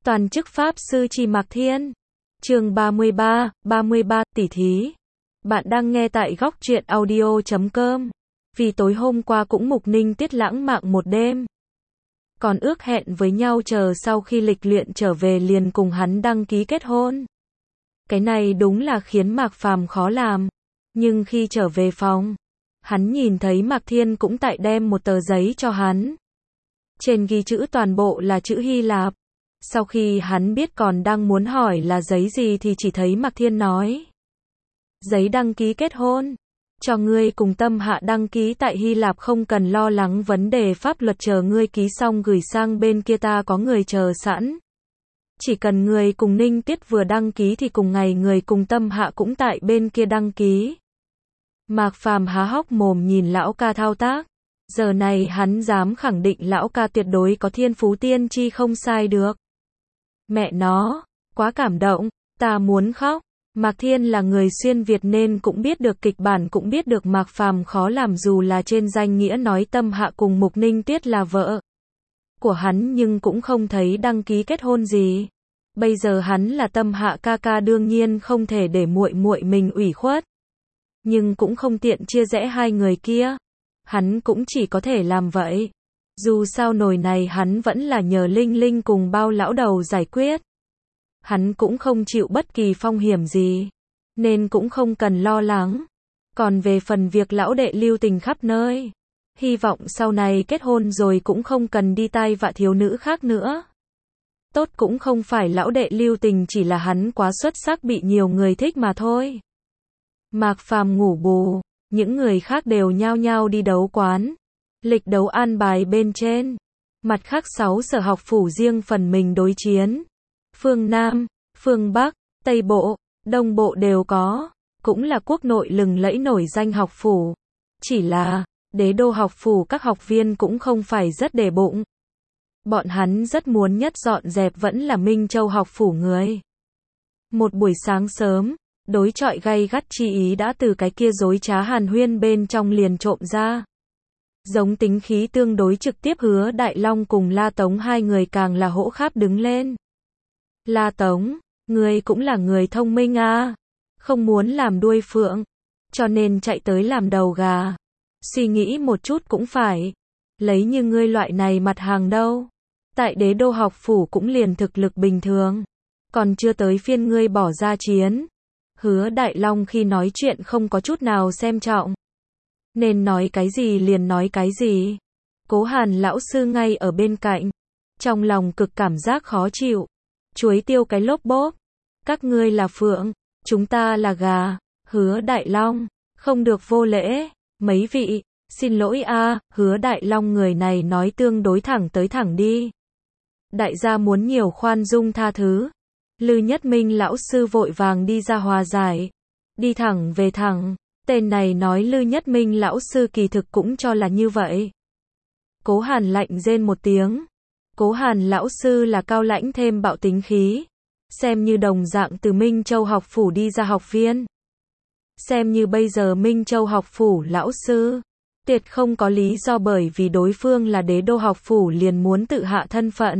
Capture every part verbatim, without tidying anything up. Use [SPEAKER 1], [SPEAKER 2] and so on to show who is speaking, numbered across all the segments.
[SPEAKER 1] Toàn chức Pháp Sư Trì Mạc Thiên. Chương ba mươi ba, ba mươi ba, tỉ thí. Bạn đang nghe tại góc truyện audio chấm com. Vì tối hôm qua cũng Mục Ninh Tiết lãng mạn một đêm. Còn ước hẹn với nhau chờ sau khi lịch luyện trở về liền cùng hắn đăng ký kết hôn. Cái này đúng là khiến Mạc Phàm khó làm. Nhưng khi trở về phòng, hắn nhìn thấy Mạc Thiên cũng tại đem một tờ giấy cho hắn. Trên ghi chữ toàn bộ là chữ Hy Lạp. Sau khi hắn biết còn đang muốn hỏi là giấy gì thì chỉ thấy Mạc Thiên nói. Giấy đăng ký kết hôn. Cho ngươi cùng Tâm Hạ đăng ký tại Hy Lạp, không cần lo lắng vấn đề pháp luật, chờ ngươi ký xong gửi sang bên kia ta có người chờ sẵn. Chỉ cần người cùng Ninh Tiết vừa đăng ký thì cùng ngày người cùng Tâm Hạ cũng tại bên kia đăng ký. Mạc Phàm há hốc mồm nhìn lão ca thao tác. Giờ này hắn dám khẳng định lão ca tuyệt đối có thiên phú tiên tri không sai được. Mẹ nó, quá cảm động, ta muốn khóc. Mạc Thiên là người xuyên Việt nên cũng biết được kịch bản, cũng biết được Mạc Phàm khó làm, dù là trên danh nghĩa nói Tâm Hạ cùng Mục Ninh Tiết là vợ của hắn nhưng cũng không thấy đăng ký kết hôn gì. Bây giờ hắn là Tâm Hạ ca ca, đương nhiên không thể để muội muội mình ủy khuất. Nhưng cũng không tiện chia rẽ hai người kia. Hắn cũng chỉ có thể làm vậy. Dù sao nồi này hắn vẫn là nhờ Linh Linh cùng Bao lão đầu giải quyết. Hắn cũng không chịu bất kỳ phong hiểm gì, nên cũng không cần lo lắng. Còn về phần việc lão đệ lưu tình khắp nơi, hy vọng sau này kết hôn rồi cũng không cần đi tai vạ thiếu nữ khác nữa. Tốt cũng không phải lão đệ lưu tình, chỉ là hắn quá xuất sắc bị nhiều người thích mà thôi. Mạc Phàm ngủ bù, những người khác đều nhao nhao đi đấu quán. Lịch đấu an bài bên trên. Mặt khác sáu sở học phủ riêng phần mình đối chiến. Phương Nam, phương Bắc, Tây Bộ, Đông Bộ đều có. Cũng là quốc nội lừng lẫy nổi danh học phủ. Chỉ là, đế đô học phủ các học viên cũng không phải rất để bụng. Bọn hắn rất muốn nhất dọn dẹp vẫn là Minh Châu học phủ người. Một buổi sáng sớm, đối chọi gay gắt chi ý đã từ cái kia dối trá hàn huyên bên trong liền trộm ra. Giống tính khí tương đối trực tiếp Hứa Đại Long cùng La Tống hai người càng là hỗ kháp đứng lên. La Tống, ngươi cũng là người thông minh à, không muốn làm đuôi phượng, cho nên chạy tới làm đầu gà. Suy nghĩ một chút cũng phải, lấy như ngươi loại này mặt hàng đâu. Tại đế đô học phủ cũng liền thực lực bình thường, còn chưa tới phiên ngươi bỏ ra chiến. Hứa Đại Long khi nói chuyện không có chút nào xem trọng. Nên nói cái gì liền nói cái gì. Cố Hàn lão sư ngay ở bên cạnh. Trong lòng cực cảm giác khó chịu. Chuối tiêu cái lốp bốp. Các ngươi là phượng, chúng ta là gà. Hứa Đại Long, không được vô lễ. Mấy vị, xin lỗi a. Hứa Đại Long người này nói tương đối thẳng tới thẳng đi. Đại gia muốn nhiều khoan dung tha thứ. Lư Nhất Minh lão sư vội vàng đi ra hòa giải. Đi thẳng về thẳng. Tên này nói Lư Nhất Minh lão sư kỳ thực cũng cho là như vậy. Cố Hàn lạnh rên một tiếng. Cố Hàn lão sư là cao lãnh thêm bạo tính khí. Xem như đồng dạng từ Minh Châu học phủ đi ra học viên. Xem như bây giờ Minh Châu học phủ lão sư. Tuyệt không có lý do bởi vì đối phương là đế đô học phủ liền muốn tự hạ thân phận.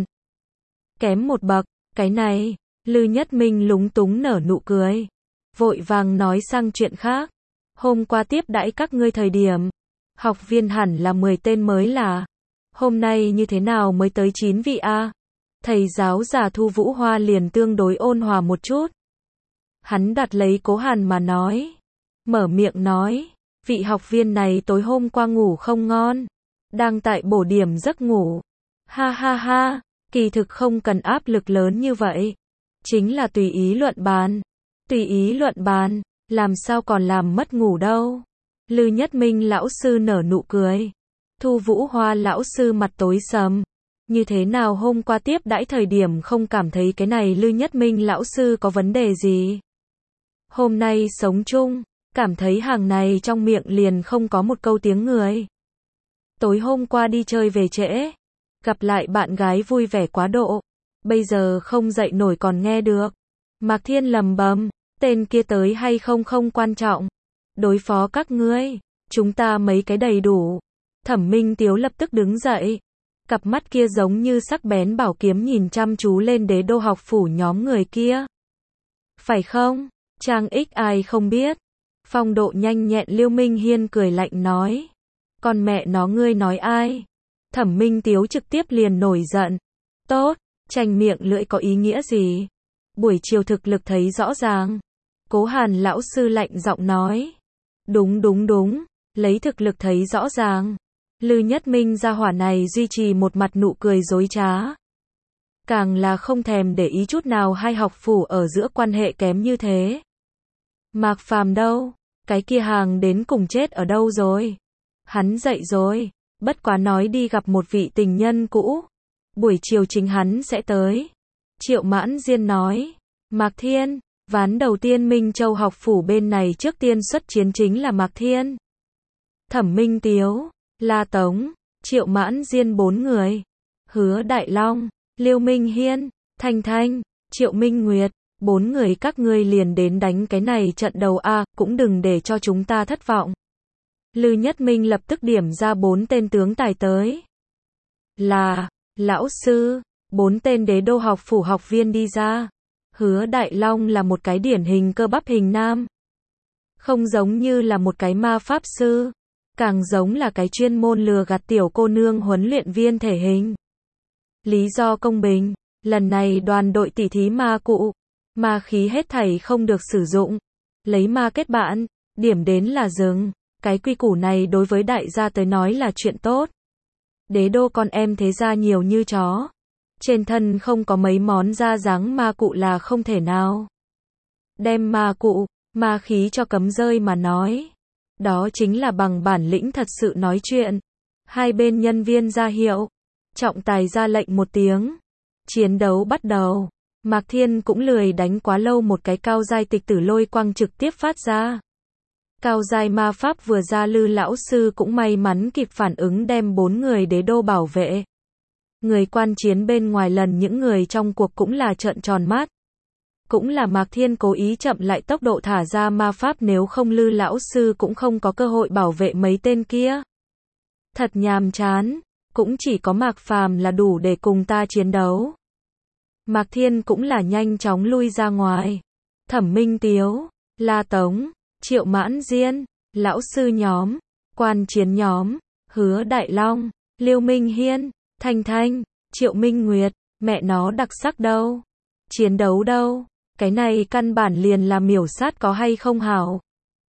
[SPEAKER 1] Kém một bậc, cái này, Lư Nhất Minh lúng túng nở nụ cười. Vội vàng nói sang chuyện khác. Hôm qua tiếp đãi các ngươi thời điểm, học viên hẳn là mười tên mới là. Hôm nay như thế nào mới tới chín vị a? Thầy giáo già Thu Vũ Hoa liền tương đối ôn hòa một chút. Hắn đặt lấy Cố Hàn mà nói. Mở miệng nói, vị học viên này tối hôm qua ngủ không ngon. Đang tại bổ điểm giấc ngủ. Ha ha ha, kỳ thực không cần áp lực lớn như vậy. Chính là tùy ý luận bàn. Tùy ý luận bàn. Làm sao còn làm mất ngủ đâu. Lư Nhất Minh lão sư nở nụ cười. Thu Vũ Hoa lão sư mặt tối sầm. Như thế nào hôm qua tiếp đãi thời điểm không cảm thấy cái này Lư Nhất Minh lão sư có vấn đề gì. Hôm nay sống chung, cảm thấy hàng này trong miệng liền không có một câu tiếng người. Tối hôm qua đi chơi về trễ. Gặp lại bạn gái vui vẻ quá độ. Bây giờ không dậy nổi còn nghe được. Mạc Thiên lầm bầm. Tên kia tới hay không không quan trọng. Đối phó các ngươi, chúng ta mấy cái đầy đủ. Thẩm Minh Tiếu lập tức đứng dậy. Cặp mắt kia giống như sắc bén bảo kiếm nhìn chăm chú lên đế đô học phủ nhóm người kia. Phải không? Trang X ai không biết. Phong độ nhanh nhẹn Liêu Minh Hiên cười lạnh nói. Con mẹ nó ngươi nói ai? Thẩm Minh Tiếu trực tiếp liền nổi giận. Tốt, tranh miệng lưỡi có ý nghĩa gì? Buổi chiều thực lực thấy rõ ràng. Cố Hàn lão sư lạnh giọng nói. Đúng đúng đúng, lấy thực lực thấy rõ ràng. Lư Nhất Minh gia hỏa này duy trì một mặt nụ cười dối trá. Càng là không thèm để ý chút nào hai học phủ ở giữa quan hệ kém như thế. Mạc Phàm đâu? Cái kia hàng đến cùng chết ở đâu rồi? Hắn dậy rồi, bất quá nói đi gặp một vị tình nhân cũ. Buổi chiều chính hắn sẽ tới. Triệu Mãn Diên nói. Mạc Thiên, ván đầu tiên Minh Châu học phủ bên này trước tiên xuất chiến chính là Mạc Thiên. Thẩm Minh Tiếu, La Tống, Triệu Mãn Diên bốn người. Hứa Đại Long, Liêu Minh Hiên, Thanh Thanh, Triệu Minh Nguyệt, bốn người các ngươi liền đến đánh cái này trận đầu a, cũng đừng để cho chúng ta thất vọng. Lư Nhất Minh lập tức điểm ra bốn tên tướng tài tới. Là, lão sư, bốn tên đế đô học phủ học viên đi ra. Hứa Đại Long là một cái điển hình cơ bắp hình nam. Không giống như là một cái ma pháp sư, càng giống là cái chuyên môn lừa gạt tiểu cô nương huấn luyện viên thể hình. Lý do công bình, lần này đoàn đội tỉ thí ma cụ, ma khí hết thảy không được sử dụng. Lấy ma kết bạn, điểm đến là dừng. Cái quy củ này đối với đại gia tới nói là chuyện tốt. Đế đô con em thế gia nhiều như chó. Trên thân không có mấy món da dáng ma cụ là không thể nào. Đem ma cụ, ma khí cho cấm rơi mà nói. Đó chính là bằng bản lĩnh thật sự nói chuyện. Hai bên nhân viên ra hiệu. Trọng tài ra lệnh một tiếng. Chiến đấu bắt đầu. Mạc Thiên cũng lười đánh quá lâu, một cái cao giai tịch tử lôi quang trực tiếp phát ra. Cao giai ma pháp vừa ra, Lư lão sư cũng may mắn kịp phản ứng đem bốn người đế đô bảo vệ. Người quan chiến bên ngoài lần những người trong cuộc cũng là trợn tròn mắt. Cũng là Mạc Thiên cố ý chậm lại tốc độ thả ra ma pháp, nếu không Lư lão sư cũng không có cơ hội bảo vệ mấy tên kia. Thật nhàm chán, cũng chỉ có Mạc Phàm là đủ để cùng ta chiến đấu. Mạc Thiên cũng là nhanh chóng lui ra ngoài. Thẩm Minh Tiếu, La Tống, Triệu Mãn Diên, lão sư nhóm, quan chiến nhóm, Hứa Đại Long, Liêu Minh Hiên, Thanh Thanh, Triệu Minh Nguyệt, mẹ nó đặc sắc đâu? Chiến đấu đâu? Cái này căn bản liền là miểu sát có hay không hảo?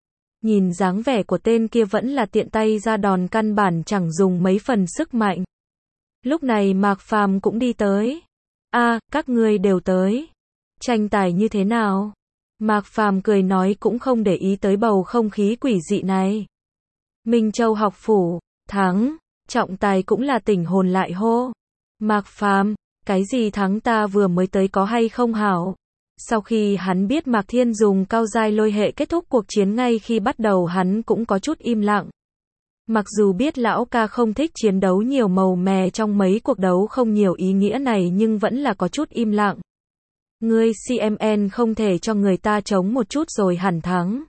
[SPEAKER 1] Nhìn dáng vẻ của tên kia vẫn là tiện tay ra đòn, căn bản chẳng dùng mấy phần sức mạnh. Lúc này Mạc Phàm cũng đi tới. A, à, các ngươi đều tới. Tranh tài như thế nào? Mạc Phàm cười nói, cũng không để ý tới bầu không khí quỷ dị này. Minh Châu học phủ, thắng. Trọng tài cũng là tỉnh hồn lại hô. Mạc Phàm, cái gì thắng, ta vừa mới tới có hay không hảo? Sau khi hắn biết Mạc Thiên dùng cao giai lôi hệ kết thúc cuộc chiến, ngay khi bắt đầu hắn cũng có chút im lặng. Mặc dù biết lão ca không thích chiến đấu nhiều màu mè, trong mấy cuộc đấu không nhiều ý nghĩa này, nhưng vẫn là có chút im lặng. Ngươi xê em en không thể cho người ta chống một chút rồi hẳn thắng.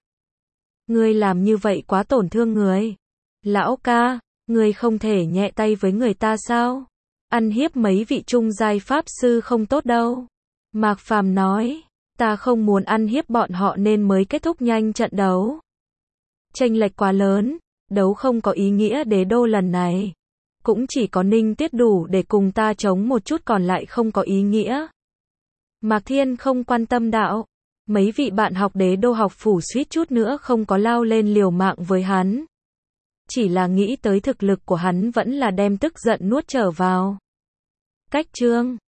[SPEAKER 1] Ngươi làm như vậy quá tổn thương người. Lão ca, ngươi không thể nhẹ tay với người ta sao? Ăn hiếp mấy vị trung giai pháp sư không tốt đâu. Mạc Phàm nói, ta không muốn ăn hiếp bọn họ nên mới kết thúc nhanh trận đấu. Chênh lệch quá lớn, đấu không có ý nghĩa, đế đô lần này cũng chỉ có Ninh Tiết đủ để cùng ta chống một chút, còn lại không có ý nghĩa. Mạc Thiên không quan tâm đạo. Mấy vị bạn học đế đô học phủ suýt chút nữa không có lao lên liều mạng với hắn. Chỉ là nghĩ tới thực lực của hắn vẫn là đem tức giận nuốt trở vào. Cách chương